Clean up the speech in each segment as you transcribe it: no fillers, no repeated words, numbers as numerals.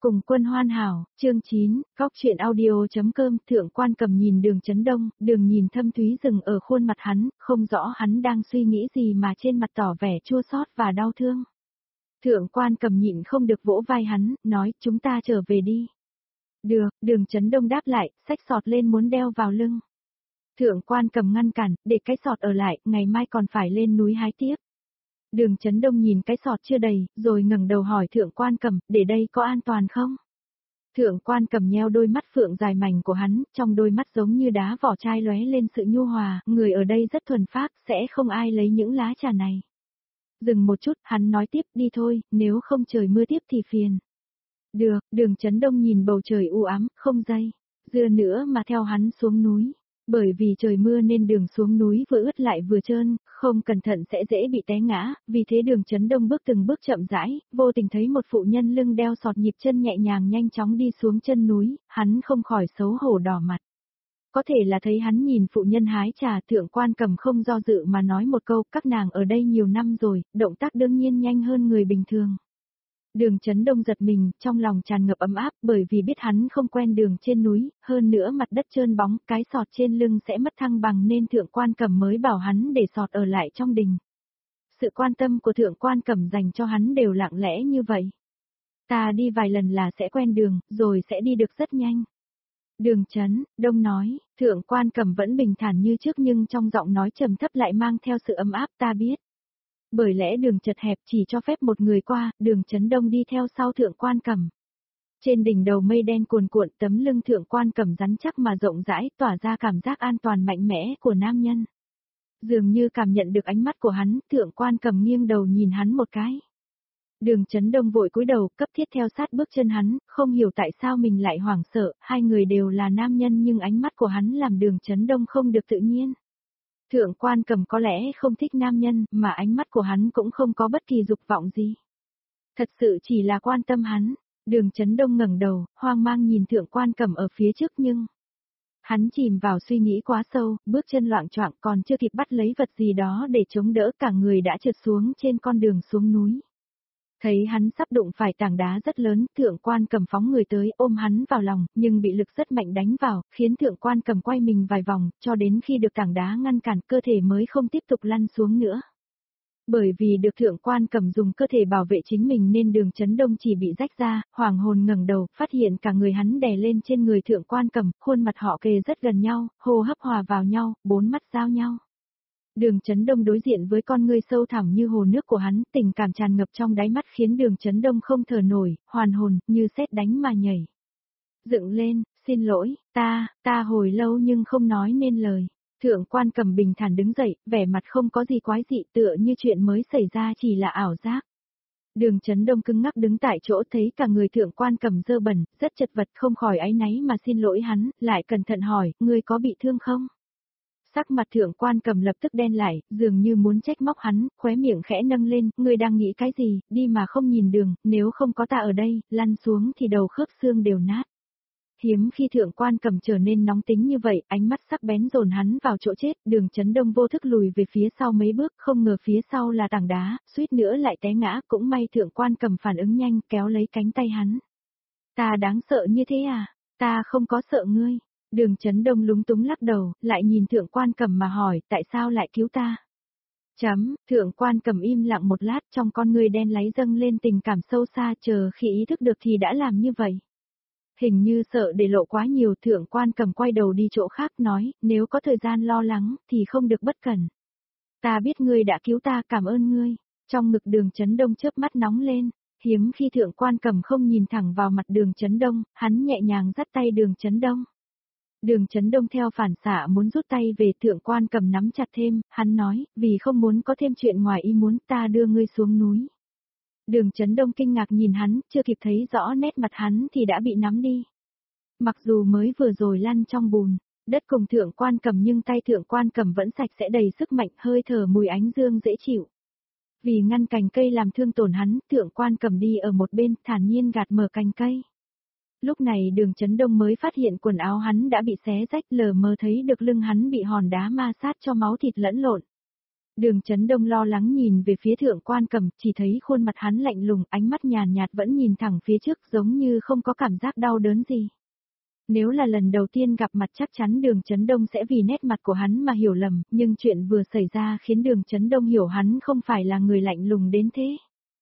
Cùng quân hoàn hảo, chương 9, góc chuyện audio.com. Thượng quan Cầm nhìn Đường Chấn Đông, Đường nhìn thâm thúy dừng ở khuôn mặt hắn, không rõ hắn đang suy nghĩ gì mà trên mặt tỏ vẻ chua xót và đau thương. Thượng quan Cầm nhịn không được vỗ vai hắn, nói chúng ta trở về đi. Được, Đường Chấn Đông đáp lại, xách sọt lên muốn đeo vào lưng. Thượng quan Cầm ngăn cản, để cái sọt ở lại, ngày mai còn phải lên núi hái tiếp. Đường Chấn Đông nhìn cái sọt chưa đầy, rồi ngẩng đầu hỏi Thượng quan Cầm, để đây có an toàn không? Thượng quan Cầm nheo đôi mắt phượng dài mảnh của hắn, trong đôi mắt giống như đá vỏ chai lóe lên sự nhu hòa, người ở đây rất thuần phác, sẽ không ai lấy những lá trà này. Dừng một chút, hắn nói tiếp, đi thôi, nếu không trời mưa tiếp thì phiền. Được, Đường Chấn Đông nhìn bầu trời u ám, không dây dưa nữa mà theo hắn xuống núi. Bởi vì trời mưa nên đường xuống núi vừa ướt lại vừa trơn, không cẩn thận sẽ dễ bị té ngã, vì thế Đường Chấn Đông bước từng bước chậm rãi, vô tình thấy một phụ nhân lưng đeo sọt nhịp chân nhẹ nhàng nhanh chóng đi xuống chân núi, hắn không khỏi xấu hổ đỏ mặt. Có thể là thấy hắn nhìn phụ nhân hái trà, Thượng quan Cầm không do dự mà nói một câu, các nàng ở đây nhiều năm rồi, động tác đương nhiên nhanh hơn người bình thường. Đường Chấn Đông giật mình, trong lòng tràn ngập ấm áp, bởi vì biết hắn không quen đường trên núi, hơn nữa mặt đất trơn bóng, cái sọt trên lưng sẽ mất thăng bằng nên Thượng quan Cầm mới bảo hắn để sọt ở lại trong đình. Sự quan tâm của Thượng quan Cầm dành cho hắn đều lặng lẽ như vậy. Ta đi vài lần là sẽ quen đường, rồi sẽ đi được rất nhanh. Đường Chấn Đông nói, Thượng quan Cầm vẫn bình thản như trước nhưng trong giọng nói trầm thấp lại mang theo sự ấm áp, ta biết. Bởi lẽ đường chật hẹp chỉ cho phép một người qua, Đường Chấn Đông đi theo sau Thượng quan Cầm. Trên đỉnh đầu mây đen cuồn cuộn, tấm lưng Thượng quan Cầm rắn chắc mà rộng rãi, tỏa ra cảm giác an toàn mạnh mẽ của nam nhân. Dường như cảm nhận được ánh mắt của hắn, Thượng quan Cầm nghiêng đầu nhìn hắn một cái. Đường Chấn Đông vội cúi đầu, cấp thiết theo sát bước chân hắn, không hiểu tại sao mình lại hoảng sợ, hai người đều là nam nhân nhưng ánh mắt của hắn làm Đường Chấn Đông không được tự nhiên. Thượng quan Cầm có lẽ không thích nam nhân, mà ánh mắt của hắn cũng không có bất kỳ dục vọng gì. Thật sự chỉ là quan tâm hắn. Đường Chấn Đông ngẩng đầu, hoang mang nhìn Thượng quan Cầm ở phía trước nhưng... Hắn chìm vào suy nghĩ quá sâu, bước chân loạng choạng còn chưa kịp bắt lấy vật gì đó để chống đỡ cả người đã trượt xuống trên con đường xuống núi. Thấy hắn sắp đụng phải tảng đá rất lớn, Thượng quan Cầm phóng người tới ôm hắn vào lòng, nhưng bị lực rất mạnh đánh vào, khiến Thượng quan Cầm quay mình vài vòng, cho đến khi được tảng đá ngăn cản cơ thể mới không tiếp tục lăn xuống nữa. Bởi vì được Thượng quan Cầm dùng cơ thể bảo vệ chính mình nên Đường Chấn Đông chỉ bị rách ra, hoàng hồn ngẩng đầu, phát hiện cả người hắn đè lên trên người Thượng quan Cầm, khuôn mặt họ kề rất gần nhau, hô hấp hòa vào nhau, bốn mắt giao nhau. Đường Chấn Đông đối diện với con ngươi sâu thẳm như hồ nước của hắn, tình cảm tràn ngập trong đáy mắt khiến Đường Chấn Đông không thở nổi, hoàn hồn, như sét đánh mà nhảy. Dựng lên, xin lỗi, ta hồi lâu nhưng không nói nên lời. Thượng quan Cầm bình thản đứng dậy, vẻ mặt không có gì quái dị tựa như chuyện mới xảy ra chỉ là ảo giác. Đường Chấn Đông cứng ngắc đứng tại chỗ thấy cả người Thượng quan Cầm dơ bẩn, rất chật vật không khỏi áy náy mà xin lỗi hắn, lại cẩn thận hỏi, ngươi có bị thương không? Sắc mặt Thượng quan Cầm lập tức đen lại, dường như muốn trách móc hắn, khóe miệng khẽ nâng lên, ngươi đang nghĩ cái gì, đi mà không nhìn đường, nếu không có ta ở đây, lăn xuống thì đầu khớp xương đều nát. Hiếm khi Thượng quan Cầm trở nên nóng tính như vậy, ánh mắt sắc bén dồn hắn vào chỗ chết, Đường Chấn Đông vô thức lùi về phía sau mấy bước, không ngờ phía sau là tảng đá, suýt nữa lại té ngã, cũng may Thượng quan Cầm phản ứng nhanh, kéo lấy cánh tay hắn. Ta đáng sợ như thế à? Ta không có sợ ngươi. Đường Chấn Đông lúng túng lắc đầu, lại nhìn Thượng quan Cầm mà hỏi, tại sao lại cứu ta? Thượng quan Cầm im lặng một lát, trong con ngươi đen láy dâng lên tình cảm sâu xa, chờ khi ý thức được thì đã làm như vậy. Hình như sợ để lộ quá nhiều, Thượng quan Cầm quay đầu đi chỗ khác nói, nếu có thời gian lo lắng, thì không được bất cẩn. Ta biết ngươi đã cứu ta, cảm ơn ngươi. Trong ngực Đường Chấn Đông chớp mắt nóng lên, hiếm khi Thượng quan Cầm không nhìn thẳng vào mặt Đường Chấn Đông, hắn nhẹ nhàng dắt tay Đường Chấn Đông. Đường Chấn Đông theo phản xạ muốn rút tay về, Thượng quan Cầm nắm chặt thêm, hắn nói, vì không muốn có thêm chuyện ngoài ý muốn, ta đưa ngươi xuống núi. Đường Chấn Đông kinh ngạc nhìn hắn, chưa kịp thấy rõ nét mặt hắn thì đã bị nắm đi. Mặc dù mới vừa rồi lăn trong bùn, đất cùng Thượng quan Cầm nhưng tay Thượng quan Cầm vẫn sạch sẽ đầy sức mạnh, hơi thở mùi ánh dương dễ chịu. Vì ngăn cành cây làm thương tổn hắn, Thượng quan Cầm đi ở một bên, thản nhiên gạt mở cành cây. Lúc này Đường Chấn Đông mới phát hiện quần áo hắn đã bị xé rách, lờ mờ thấy được lưng hắn bị hòn đá ma sát cho máu thịt lẫn lộn. Đường Chấn Đông lo lắng nhìn về phía Thượng Quan Cầm, chỉ thấy khuôn mặt hắn lạnh lùng, ánh mắt nhàn nhạt vẫn nhìn thẳng phía trước giống như không có cảm giác đau đớn gì. Nếu là lần đầu tiên gặp mặt chắc chắn Đường Chấn Đông sẽ vì nét mặt của hắn mà hiểu lầm, nhưng chuyện vừa xảy ra khiến Đường Chấn Đông hiểu hắn không phải là người lạnh lùng đến thế.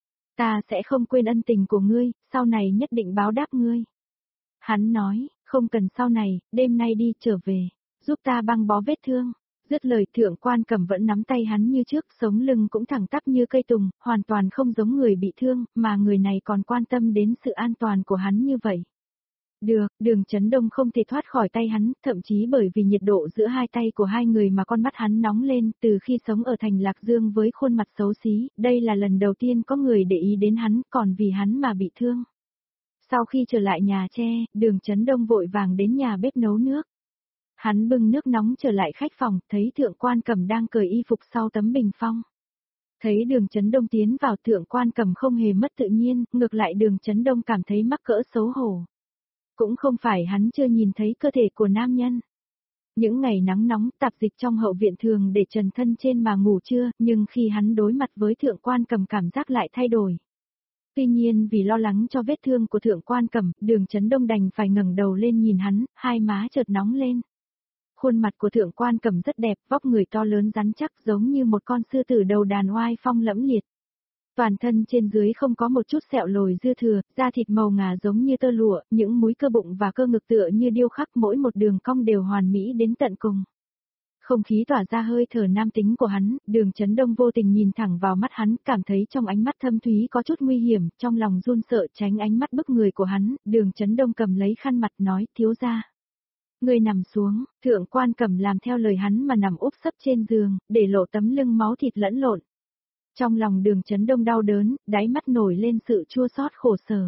Ta sẽ không quên ân tình của ngươi, sau này nhất định báo đáp ngươi. Hắn nói, không cần sau này, đêm nay đi trở về, giúp ta băng bó vết thương. Dứt lời Thượng Quan Cầm vẫn nắm tay hắn như trước, sống lưng cũng thẳng tắp như cây tùng, hoàn toàn không giống người bị thương, mà người này còn quan tâm đến sự an toàn của hắn như vậy. Được, Đường Chấn Đông không thể thoát khỏi tay hắn, thậm chí bởi vì nhiệt độ giữa hai tay của hai người mà con mắt hắn nóng lên, từ khi sống ở thành Lạc Dương với khuôn mặt xấu xí, đây là lần đầu tiên có người để ý đến hắn, còn vì hắn mà bị thương. Sau khi trở lại nhà tre, Đường Chấn Đông vội vàng đến nhà bếp nấu nước. Hắn bưng nước nóng trở lại khách phòng, thấy Thượng Quan Cầm đang cởi y phục sau tấm bình phong. Thấy Đường Chấn Đông tiến vào, Thượng Quan Cầm không hề mất tự nhiên, ngược lại Đường Chấn Đông cảm thấy mắc cỡ xấu hổ. Cũng không phải hắn chưa nhìn thấy cơ thể của nam nhân. Những ngày nắng nóng, tạp dịch trong hậu viện thường để trần thân trên mà ngủ trưa, nhưng khi hắn đối mặt với Thượng Quan Cầm cảm giác lại thay đổi. Tuy nhiên vì lo lắng cho vết thương của Thượng Quan Cầm, Đường Chấn Đông đành phải ngẩng đầu lên nhìn hắn, hai má chợt nóng lên. Khuôn mặt của Thượng Quan Cầm rất đẹp, vóc người to lớn rắn chắc giống như một con sư tử đầu đàn oai phong lẫm liệt. Toàn thân trên dưới không có một chút sẹo lồi dư thừa, da thịt màu ngà giống như tơ lụa, những múi cơ bụng và cơ ngực tựa như điêu khắc, mỗi một đường cong đều hoàn mỹ đến tận cùng. Không khí tỏa ra hơi thở nam tính của hắn, Đường Chấn Đông vô tình nhìn thẳng vào mắt hắn, cảm thấy trong ánh mắt thâm thúy có chút nguy hiểm, trong lòng run sợ tránh ánh mắt bức người của hắn, Đường Chấn Đông cầm lấy khăn mặt nói, thiếu gia. Người nằm xuống, Thượng Quan Cầm làm theo lời hắn mà nằm úp sấp trên giường, để lộ tấm lưng máu thịt lẫn lộn. Trong lòng Đường Chấn Đông đau đớn, đáy mắt nổi lên sự chua xót khổ sở.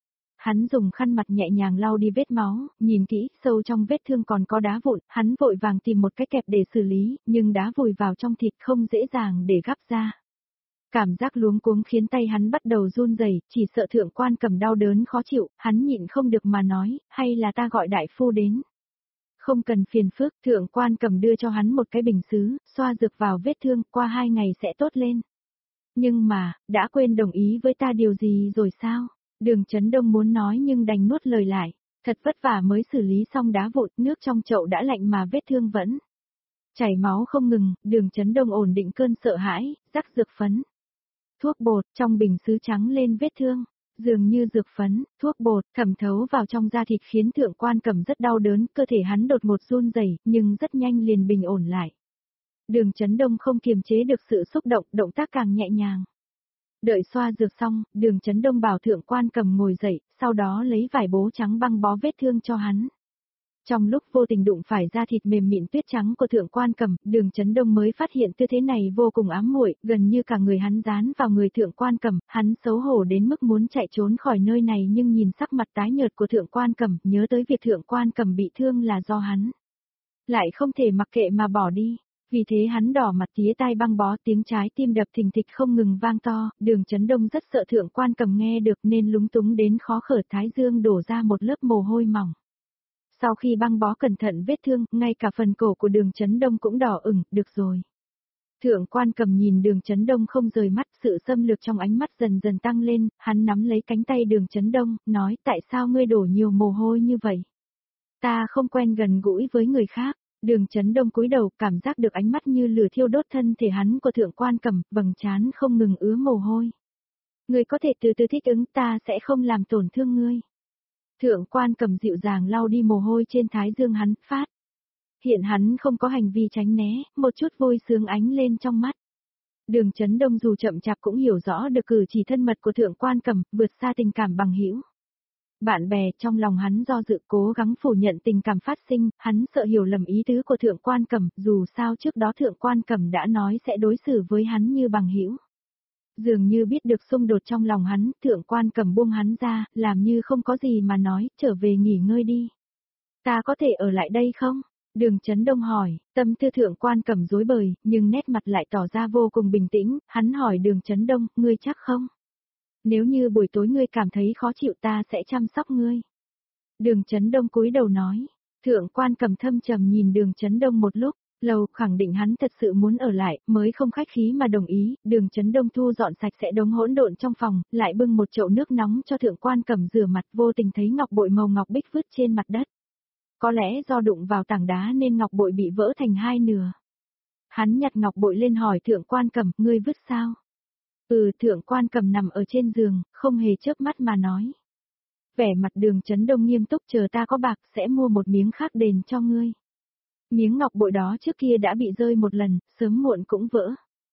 Hắn dùng khăn mặt nhẹ nhàng lau đi vết máu, nhìn kỹ, sâu trong vết thương còn có đá vụn, hắn vội vàng tìm một cái kẹp để xử lý, nhưng đá vùi vào trong thịt không dễ dàng để gắp ra. Cảm giác luống cuống khiến tay hắn bắt đầu run rẩy, chỉ sợ Thượng Quan Cầm đau đớn khó chịu, hắn nhịn không được mà nói, hay là ta gọi đại phu đến. Không cần phiền phức, Thượng Quan Cầm đưa cho hắn một cái bình sứ, xoa dược vào vết thương, qua 2 ngày sẽ tốt lên. Nhưng mà, đã quên đồng ý với ta điều gì rồi sao? Đường Chấn Đông muốn nói nhưng đành nuốt lời lại. Thật vất vả mới xử lý xong đá vụn, nước trong chậu đã lạnh mà vết thương vẫn chảy máu không ngừng, Đường Chấn Đông ổn định cơn sợ hãi, rắc dược phấn. Thuốc bột trong bình sứ trắng lên vết thương, dường như dược phấn, thuốc bột thẩm thấu vào trong da thịt khiến Thượng Quan Cầm rất đau đớn, cơ thể hắn đột ngột run rẩy, nhưng rất nhanh liền bình ổn lại. Đường Chấn Đông không kiềm chế được sự xúc động, động tác càng nhẹ nhàng. Đợi xoa dược xong, Đường Chấn Đông bảo Thượng Quan Cầm ngồi dậy, sau đó lấy vải bố trắng băng bó vết thương cho hắn. Trong lúc vô tình đụng phải da thịt mềm mịn tuyết trắng của Thượng Quan Cầm, Đường Chấn Đông mới phát hiện tư thế này vô cùng ám muội, gần như cả người hắn dán vào người Thượng Quan Cầm, hắn xấu hổ đến mức muốn chạy trốn khỏi nơi này nhưng nhìn sắc mặt tái nhợt của Thượng Quan Cầm, nhớ tới việc Thượng Quan Cầm bị thương là do hắn. Lại không thể mặc kệ mà bỏ đi. Vì thế hắn đỏ mặt tía tai băng bó, tiếng trái tim đập thình thịch không ngừng vang to, Đường Chấn Đông rất sợ Thượng Quan Cầm nghe được nên lúng túng đến khó khở, thái dương đổ ra một lớp mồ hôi mỏng. Sau khi băng bó cẩn thận vết thương, ngay cả phần cổ của Đường Chấn Đông cũng đỏ ửng, được rồi. Thượng Quan Cầm nhìn Đường Chấn Đông không rời mắt, sự xâm lược trong ánh mắt dần dần tăng lên, hắn nắm lấy cánh tay Đường Chấn Đông, nói tại sao ngươi đổ nhiều mồ hôi như vậy? Ta không quen gần gũi với người khác. Đường Chấn Đông cúi đầu, cảm giác được ánh mắt như lửa thiêu đốt thân thể hắn của Thượng Quan Cầm, vầng trán không ngừng ứa mồ hôi. Ngươi có thể từ từ thích ứng, ta sẽ không làm tổn thương ngươi. Thượng Quan Cầm dịu dàng lau đi mồ hôi trên thái dương hắn, phát. Hiện hắn không có hành vi tránh né, một chút vui sướng ánh lên trong mắt. Đường Chấn Đông dù chậm chạp cũng hiểu rõ được cử chỉ thân mật của Thượng Quan Cầm, vượt xa tình cảm bằng hữu. Bạn bè trong lòng hắn do dự cố gắng phủ nhận tình cảm phát sinh, hắn sợ hiểu lầm ý tứ của Thượng Quan Cầm, dù sao trước đó Thượng Quan Cầm đã nói sẽ đối xử với hắn như bằng hữu. Dường như biết được xung đột trong lòng hắn, Thượng Quan Cầm buông hắn ra, làm như không có gì mà nói, trở về nghỉ ngơi đi. Ta có thể ở lại đây không? Đường Chấn Đông hỏi, tâm tư Thượng Quan Cầm rối bời, nhưng nét mặt lại tỏ ra vô cùng bình tĩnh, hắn hỏi Đường Chấn Đông, ngươi chắc không? Nếu như buổi tối ngươi cảm thấy khó chịu ta sẽ chăm sóc ngươi. Đường Chấn Đông cúi đầu nói, Thượng Quan Cầm thâm trầm nhìn Đường Chấn Đông một lúc, Lầu khẳng định hắn thật sự muốn ở lại, mới không khách khí mà đồng ý, Đường Chấn Đông thu dọn sạch sẽ đống hỗn độn trong phòng, lại bưng một chậu nước nóng cho Thượng Quan Cẩm rửa mặt, vô tình thấy ngọc bội màu ngọc bích vứt trên mặt đất. Có lẽ do đụng vào tảng đá nên ngọc bội bị vỡ thành hai nửa. Hắn nhặt ngọc bội lên hỏi Thượng Quan Cẩm, ngươi vứt sao? Thượng Quan Cẩm nằm ở trên giường, không hề chớp mắt mà nói. Vẻ mặt Đường Chấn Đông nghiêm túc, chờ ta có bạc sẽ mua một miếng khác đền cho ngươi. Miếng ngọc bội đó trước kia đã bị rơi một lần, sớm muộn cũng vỡ.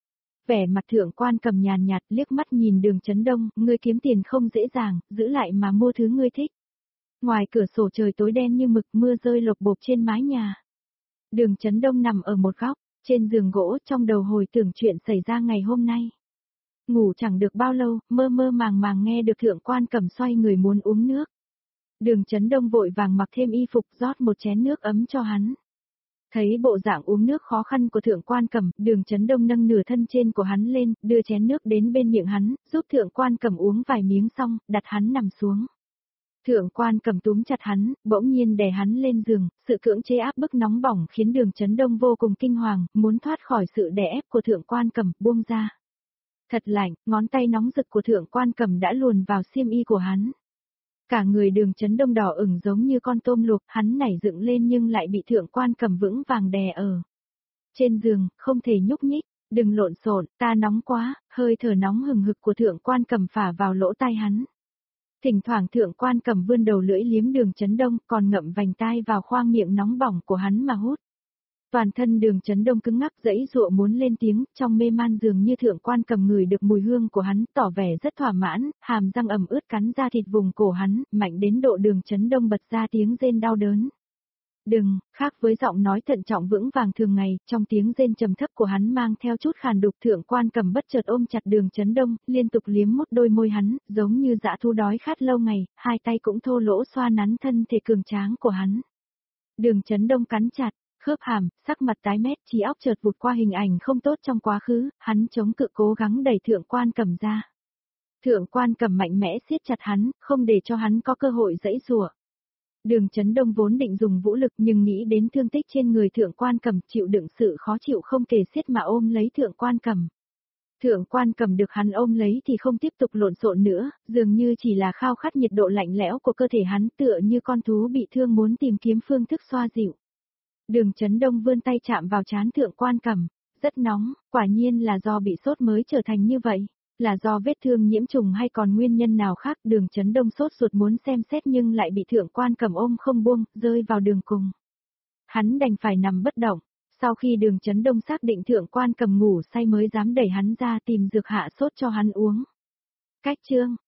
Vẻ mặt Thượng Quan Cẩm nhàn nhạt liếc mắt nhìn Đường Chấn Đông, ngươi kiếm tiền không dễ dàng, giữ lại mà mua thứ ngươi thích. Ngoài cửa sổ trời tối đen như mực, mưa rơi lộp bộp trên mái nhà. Đường Chấn Đông nằm ở một góc, trên giường gỗ, trong đầu hồi tưởng chuyện xảy ra ngày hôm nay. Ngủ chẳng được bao lâu, mơ mơ màng màng nghe được Thượng Quan Cẩm xoay người muốn uống nước. Đường Chấn Đông vội vàng mặc thêm y phục, rót một chén nước ấm cho hắn. Thấy bộ dạng uống nước khó khăn của Thượng Quan Cẩm, Đường Chấn Đông nâng nửa thân trên của hắn lên, đưa chén nước đến bên miệng hắn, giúp Thượng Quan Cẩm uống vài miếng xong, đặt hắn nằm xuống. Thượng Quan Cẩm túm chặt hắn, bỗng nhiên đè hắn lên giường, sự cưỡng chế áp bức nóng bỏng khiến Đường Chấn Đông vô cùng kinh hoàng, muốn thoát khỏi sự đè ép của Thượng Quan Cẩm, buông ra. Thật lạnh, ngón tay nóng rực của Thượng Quan Cẩm đã luồn vào xiêm y của hắn. Cả người Đường Chấn Đông đỏ ửng giống như con tôm luộc, hắn nảy dựng lên nhưng lại bị Thượng Quan Cẩm vững vàng đè ở trên giường, không thể nhúc nhích, đừng lộn xộn, ta nóng quá, hơi thở nóng hừng hực của Thượng Quan Cẩm phả vào lỗ tai hắn. Thỉnh thoảng Thượng Quan Cẩm vươn đầu lưỡi liếm Đường Chấn Đông, còn ngậm vành tai vào khoang miệng nóng bỏng của hắn mà hút. Toàn thân Đường Chấn Đông cứng ngắc giãy giụa muốn lên tiếng, trong mê man dường như Thượng Quan Cẩm ngửi được mùi hương của hắn, tỏ vẻ rất thỏa mãn, hàm răng ẩm ướt cắn ra thịt vùng cổ hắn, mạnh đến độ Đường Chấn Đông bật ra tiếng rên đau đớn. Đừng, khác với giọng nói thận trọng vững vàng thường ngày, trong tiếng rên trầm thấp của hắn mang theo chút khàn đục. Thượng Quan Cẩm bất chợt ôm chặt Đường Chấn Đông, liên tục liếm mút đôi môi hắn, giống như dã thú đói khát lâu ngày, hai tay cũng thô lỗ xoa nắn thân thể cường tráng của hắn. Đường Chấn Đông cắn chặt khớp hàm, sắc mặt tái mét, trí óc chợt vụt qua hình ảnh không tốt trong quá khứ, hắn chống cự cố gắng đẩy Thượng Quan Cẩm ra. Thượng Quan Cẩm mạnh mẽ siết chặt hắn, không để cho hắn có cơ hội giãy giụa. Đường Chấn Đông vốn định dùng vũ lực nhưng nghĩ đến thương tích trên người Thượng Quan Cẩm, chịu đựng sự khó chịu không kề xiết mà ôm lấy Thượng Quan Cẩm. Thượng Quan Cẩm được hắn ôm lấy thì không tiếp tục lộn xộn nữa, dường như chỉ là khao khát nhiệt độ lạnh lẽo của cơ thể hắn, tựa như con thú bị thương muốn tìm kiếm phương thức xoa dịu. Đường Chấn Đông vươn tay chạm vào trán Thượng Quan Cẩm, rất nóng, quả nhiên là do bị sốt mới trở thành như vậy, là do vết thương nhiễm trùng hay còn nguyên nhân nào khác. Đường Chấn Đông sốt ruột muốn xem xét nhưng lại bị Thượng Quan Cẩm ôm không buông, rơi vào đường cùng. Hắn đành phải nằm bất động, sau khi Đường Chấn Đông xác định Thượng Quan Cẩm ngủ say mới dám đẩy hắn ra tìm dược hạ sốt cho hắn uống. Cách chương